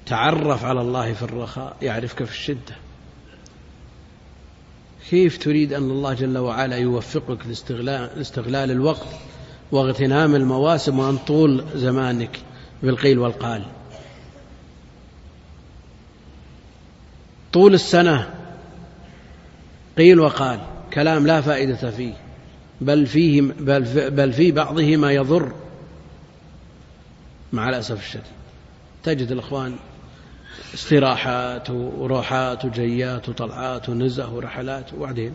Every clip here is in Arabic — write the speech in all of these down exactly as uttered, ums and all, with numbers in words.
تعرف على الله في الرخاء يعرفك في الشدة. كيف تريد أن الله جل وعلا يوفقك لاستغلال الوقت واغتنام المواسم وأن طول زمانك بالقيل والقال؟ طول السنة قيل وقال، كلام لا فائدة فيه، بل فيه بل في بعضه ما يضر مع الأسف الشديد. تجد الأخوان استراحات وروحات وجيات وطلعات ونزه ورحلات، وبعدين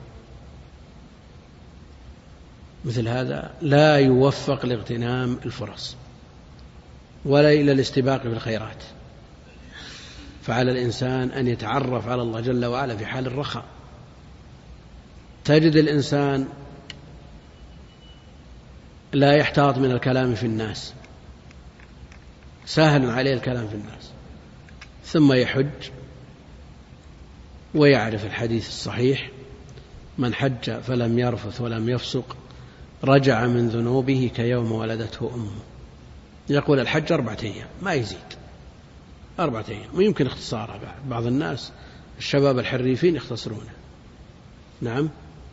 مثل هذا لا يوفق لاغتنام الفرص ولا إلى الاستباق بالخيرات. فعلى الإنسان أن يتعرف على الله جل وعلا في حال الرخاء. تجد الإنسان لا يحتاط من الكلام في الناس، سهل عليه الكلام في الناس، ثم يحج ويعرف الحديث الصحيح: من حج فلم يرفث ولم يفسق رجع من ذنوبه كيوم ولدته أمه. يقول الحج أربعة أيام ما يزيد، أربعة أيام، ويمكن اختصارها بعد. بعض الناس الشباب الحريفين يختصرونه. نعم،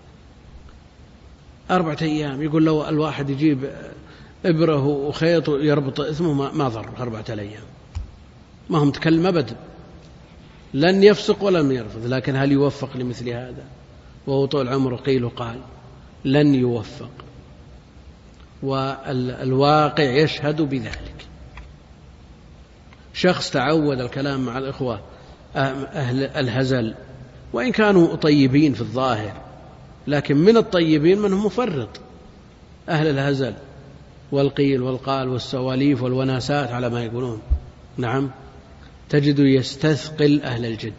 أربعة أيام. يقول لو الواحد يجيب إبره وخيط يربط إثمه ما ضر أربعة أيام، ما هم تكلم أبدا، لن يفسق ولن يرفض. لكن هل يوفق لمثل هذا وهو طول عمره قيل وقال؟ لن يوفق، والواقع يشهد بذلك. شخص تعود الكلام مع الإخوة أهل الهزل، وإن كانوا طيبين في الظاهر، لكن من الطيبين منهم مفرط، أهل الهزل والقيل والقال والسواليف والوناسات على ما يقولون. نعم، تجد يستثقل أهل الجد.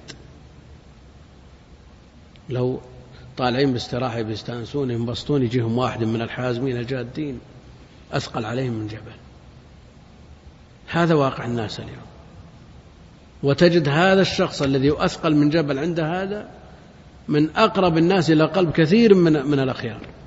لو طالعين باستراحة بيستانسون ينبسطون، يجيهم واحد من الحازمين الجادين أثقل عليهم من جبل. هذا واقع الناس اليوم. وتجد هذا الشخص الذي أثقل من جبل عند هذا من أقرب الناس إلى قلب كثير من من الأخيار.